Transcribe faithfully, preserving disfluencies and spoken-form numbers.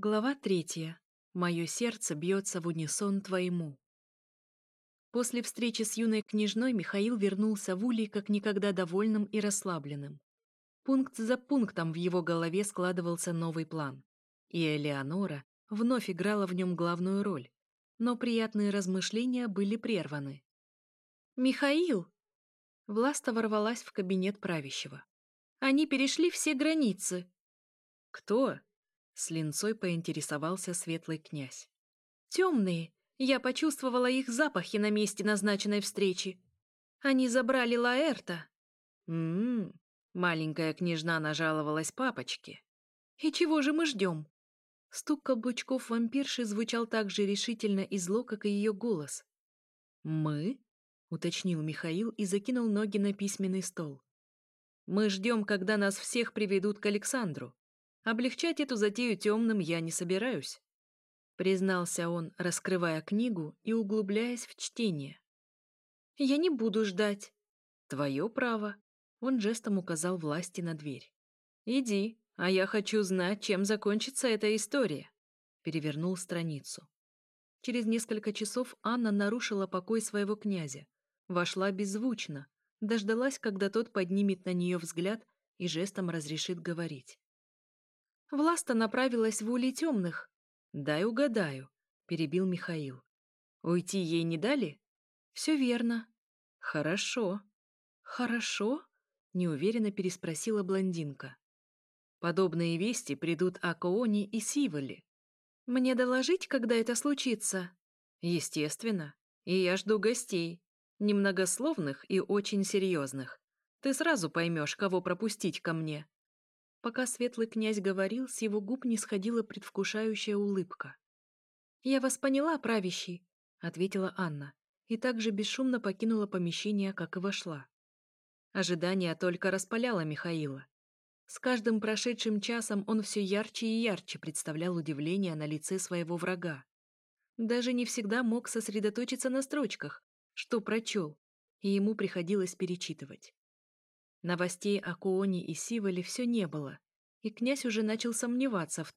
Глава третья. Мое сердце бьется в унисон твоему. После встречи с юной княжной Михаил вернулся в Улей как никогда довольным и расслабленным. Пункт за пунктом в его голове складывался новый план. И Элеонора вновь играла в нем главную роль. Но приятные размышления были прерваны. «Михаил!» Власта ворвалась в кабинет правящего. «Они перешли все границы!» «Кто?» С линцой поинтересовался светлый князь. «Темные. Я почувствовала их запахи на месте назначенной встречи. Они забрали Лаэрта». «М-м-м», маленькая княжна нажаловалась папочке. «И чего же мы ждем?» Стук каблучков вампирши звучал так же решительно и зло, как и ее голос. «Мы?» — уточнил Михаил и закинул ноги на письменный стол. «Мы ждем, когда нас всех приведут к Александру. Облегчать эту затею темным я не собираюсь», — признался он, раскрывая книгу и углубляясь в чтение. «Я не буду ждать». «Твое право», — он жестом указал власти на дверь. «Иди, а я хочу знать, чем закончится эта история», — перевернул страницу. Через несколько часов Анна нарушила покой своего князя, вошла беззвучно, дождалась, когда тот поднимет на нее взгляд и жестом разрешит говорить. Власта направилась в Улей темных. «Дай угадаю», — перебил Михаил. «Уйти ей не дали?» «Все верно». «Хорошо». «Хорошо?» — неуверенно переспросила блондинка. «Подобные вести придут о Кооне и Сиволе». «Мне доложить, когда это случится?» «Естественно. И я жду гостей. Немногословных и очень серьезных. Ты сразу поймешь, кого пропустить ко мне». Пока светлый князь говорил, с его губ не сходила предвкушающая улыбка. «Я вас поняла, правящий», — ответила Анна, и также бесшумно покинула помещение, как и вошла. Ожидание только распаляло Михаила. С каждым прошедшим часом он все ярче и ярче представлял удивление на лице своего врага. Даже не всегда мог сосредоточиться на строчках, что прочел, и ему приходилось перечитывать. Новостей о Кооне и Сиволе все не было, и князь уже начал сомневаться в